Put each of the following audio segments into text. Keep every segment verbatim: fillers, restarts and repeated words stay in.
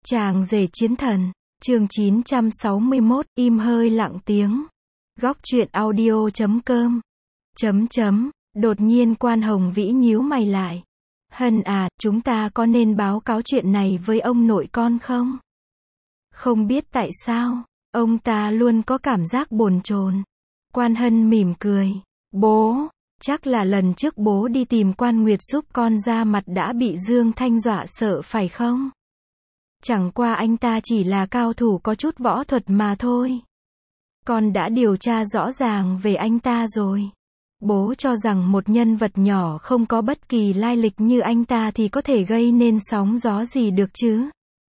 Chàng rể chiến thần, chương chín trăm sáu mươi mốt, im hơi lặng tiếng. Góc truyện audio chấm com. Chấm chấm, đột nhiên Quan Hồng Vĩ nhíu mày lại. Hân à, chúng ta có nên báo cáo chuyện này với ông nội con không? Không biết tại sao, ông ta luôn có cảm giác bồn chồn. Quan Hân mỉm cười. Bố, chắc là lần trước bố đi tìm Quan Nguyệt giúp con ra mặt đã bị Dương Thanh dọa sợ phải không? Chẳng qua anh ta chỉ là cao thủ có chút võ thuật mà thôi. Con đã điều tra rõ ràng về anh ta rồi. Bố cho rằng một nhân vật nhỏ không có bất kỳ lai lịch như anh ta thì có thể gây nên sóng gió gì được chứ.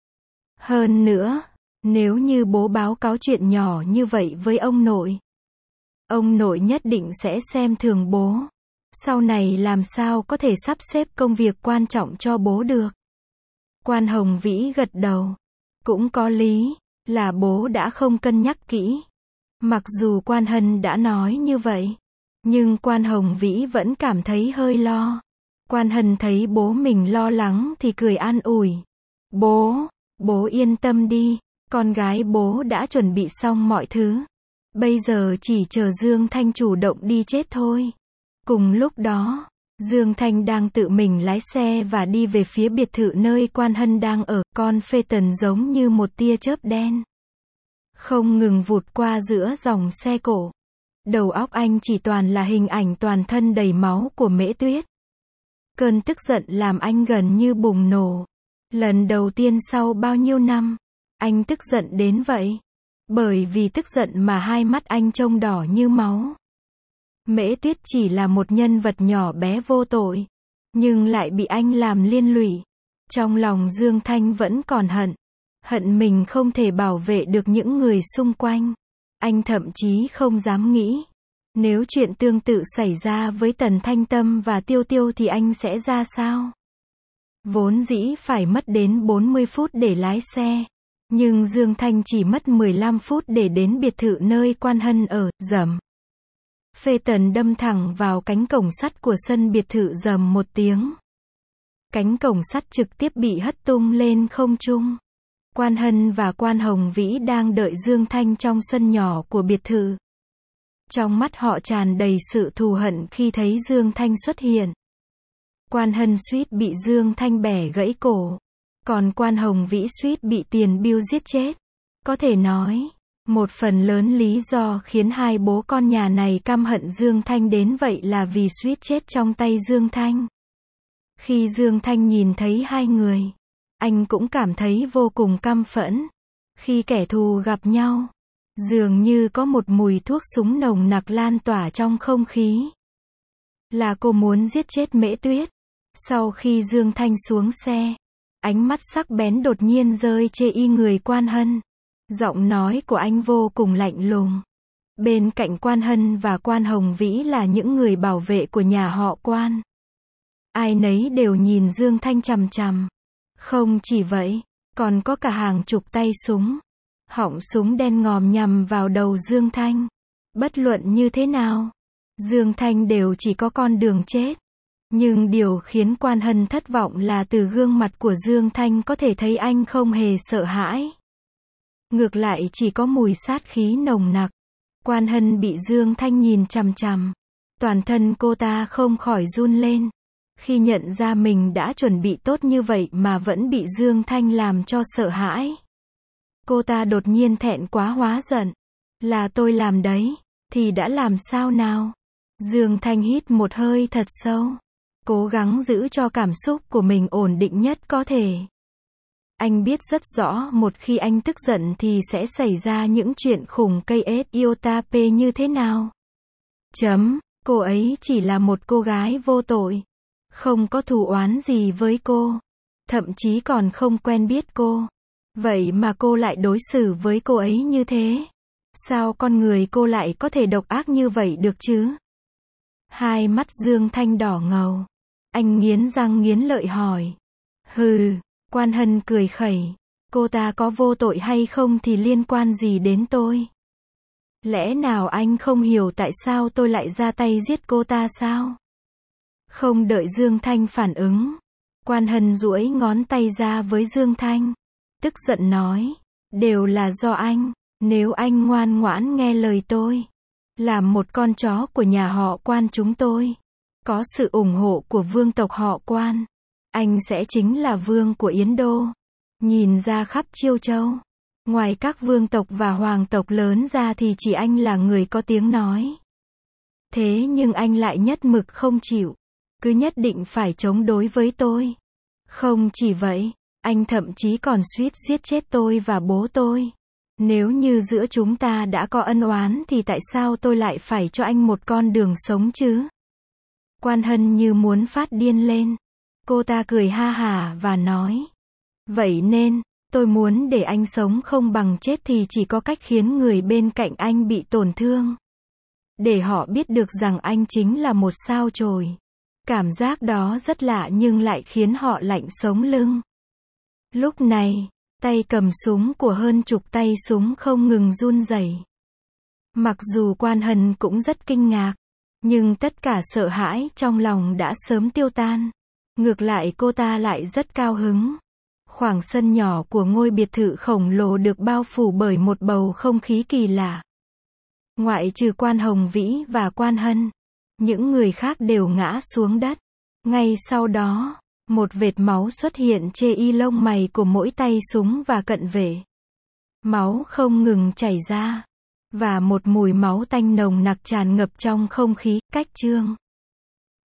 Hơn nữa, nếu như bố báo cáo chuyện nhỏ như vậy với ông nội, ông nội nhất định sẽ xem thường bố. Sau này làm sao có thể sắp xếp công việc quan trọng cho bố được. Quan Hồng Vĩ gật đầu. Cũng có lý, là bố đã không cân nhắc kỹ. Mặc dù Quan Hân đã nói như vậy, nhưng Quan Hồng Vĩ vẫn cảm thấy hơi lo. Quan Hân thấy bố mình lo lắng thì cười an ủi. Bố, bố yên tâm đi, con gái bố đã chuẩn bị xong mọi thứ. Bây giờ chỉ chờ Dương Thanh chủ động đi chết thôi. Cùng lúc đó, Dương Thanh đang tự mình lái xe và đi về phía biệt thự nơi Quan Hân đang ở, con phê tần giống như một tia chớp đen. Không ngừng vụt qua giữa dòng xe cộ. Đầu óc anh chỉ toàn là hình ảnh toàn thân đầy máu của Mễ Tuyết. Cơn tức giận làm anh gần như bùng nổ. Lần đầu tiên sau bao nhiêu năm, anh tức giận đến vậy. Bởi vì tức giận mà hai mắt anh trông đỏ như máu. Mễ Tuyết chỉ là một nhân vật nhỏ bé vô tội, nhưng lại bị anh làm liên lụy. Trong lòng Dương Thanh vẫn còn hận. Hận mình không thể bảo vệ được những người xung quanh. Anh thậm chí không dám nghĩ. Nếu chuyện tương tự xảy ra với Tần Thanh Tâm và Tiêu Tiêu thì anh sẽ ra sao? Vốn dĩ phải mất đến bốn mươi phút để lái xe. Nhưng Dương Thanh chỉ mất mười lăm phút để đến biệt thự nơi Quan Hân ở, rầm. Phê tần đâm thẳng vào cánh cổng sắt của sân biệt thự rầm một tiếng. Cánh cổng sắt trực tiếp bị hất tung lên không trung. Quan Hân và Quan Hồng Vĩ đang đợi Dương Thanh trong sân nhỏ của biệt thự. Trong mắt họ tràn đầy sự thù hận khi thấy Dương Thanh xuất hiện. Quan Hân suýt bị Dương Thanh bẻ gãy cổ. Còn Quan Hồng Vĩ suýt bị Tiền Biêu giết chết. Có thể nói, một phần lớn lý do khiến hai bố con nhà này căm hận Dương Thanh đến vậy là vì suýt chết trong tay Dương Thanh. Khi Dương Thanh nhìn thấy hai người, anh cũng cảm thấy vô cùng căm phẫn. Khi kẻ thù gặp nhau, dường như có một mùi thuốc súng nồng nặc lan tỏa trong không khí. Là cô muốn giết chết Mễ Tuyết. Sau khi Dương Thanh xuống xe, ánh mắt sắc bén đột nhiên rơi chê y người Quan Hân. Giọng nói của anh vô cùng lạnh lùng. Bên cạnh Quan Hân và Quan Hồng Vĩ là những người bảo vệ của nhà họ Quan. Ai nấy đều nhìn Dương Thanh chằm chằm. Không chỉ vậy, còn có cả hàng chục tay súng. Họng súng đen ngòm nhằm vào đầu Dương Thanh. Bất luận như thế nào, Dương Thanh đều chỉ có con đường chết. Nhưng điều khiến Quan Hân thất vọng là từ gương mặt của Dương Thanh có thể thấy anh không hề sợ hãi. Ngược lại chỉ có mùi sát khí nồng nặc. Quan Hân bị Dương Thanh nhìn chằm chằm. Toàn thân cô ta không khỏi run lên. Khi nhận ra mình đã chuẩn bị tốt như vậy mà vẫn bị Dương Thanh làm cho sợ hãi. Cô ta đột nhiên thẹn quá hóa giận. Là tôi làm đấy, thì đã làm sao nào? Dương Thanh hít một hơi thật sâu. Cố gắng giữ cho cảm xúc của mình ổn định nhất có thể. Anh biết rất rõ một khi anh tức giận thì sẽ xảy ra những chuyện khủng cây ết Iotape như thế nào. Chấm, cô ấy chỉ là một cô gái vô tội. Không có thù oán gì với cô. Thậm chí còn không quen biết cô. Vậy mà cô lại đối xử với cô ấy như thế. Sao con người cô lại có thể độc ác như vậy được chứ? Hai mắt Dương Thanh đỏ ngầu. Anh nghiến răng nghiến lợi hỏi. Hừ, Quan Hân cười khẩy. Cô ta có vô tội hay không thì liên quan gì đến tôi? Lẽ nào anh không hiểu tại sao tôi lại ra tay giết cô ta sao? Không đợi Dương Thanh phản ứng, Quan Hân duỗi ngón tay ra với Dương Thanh. tức giận nói, đều là do anh, nếu anh ngoan ngoãn nghe lời tôi, làm một con chó của nhà họ Quan chúng tôi, có sự ủng hộ của vương tộc họ Quan, anh sẽ chính là vương của Yến Đô. Nhìn ra khắp Chiêu Châu, ngoài các vương tộc và hoàng tộc lớn ra thì chỉ anh là người có tiếng nói. Thế nhưng anh lại nhất mực không chịu, cứ nhất định phải chống đối với tôi. Không chỉ vậy, anh thậm chí còn suýt giết chết tôi và bố tôi. Nếu như giữa chúng ta đã có ân oán thì tại sao tôi lại phải cho anh một con đường sống chứ? Quan Hân như muốn phát điên lên. Cô ta cười ha hả và nói, vậy nên, tôi muốn để anh sống không bằng chết thì chỉ có cách khiến người bên cạnh anh bị tổn thương. Để họ biết được rằng anh chính là một sao chổi. Cảm giác đó rất lạ nhưng lại khiến họ lạnh sống lưng. Lúc này, tay cầm súng của hơn chục tay súng không ngừng run rẩy. Mặc dù Quan Hân cũng rất kinh ngạc, nhưng tất cả sợ hãi trong lòng đã sớm tiêu tan. Ngược lại cô ta lại rất cao hứng. Khoảng sân nhỏ của ngôi biệt thự khổng lồ được bao phủ bởi một bầu không khí kỳ lạ. Ngoại trừ Quan Hồng Vĩ và Quan Hân, những người khác đều ngã xuống đất. Ngay sau đó, một vệt máu xuất hiện trên y lông mày của mỗi tay súng và cận vệ. Máu không ngừng chảy ra, và một mùi máu tanh nồng nặc tràn ngập trong không khí. Cách chương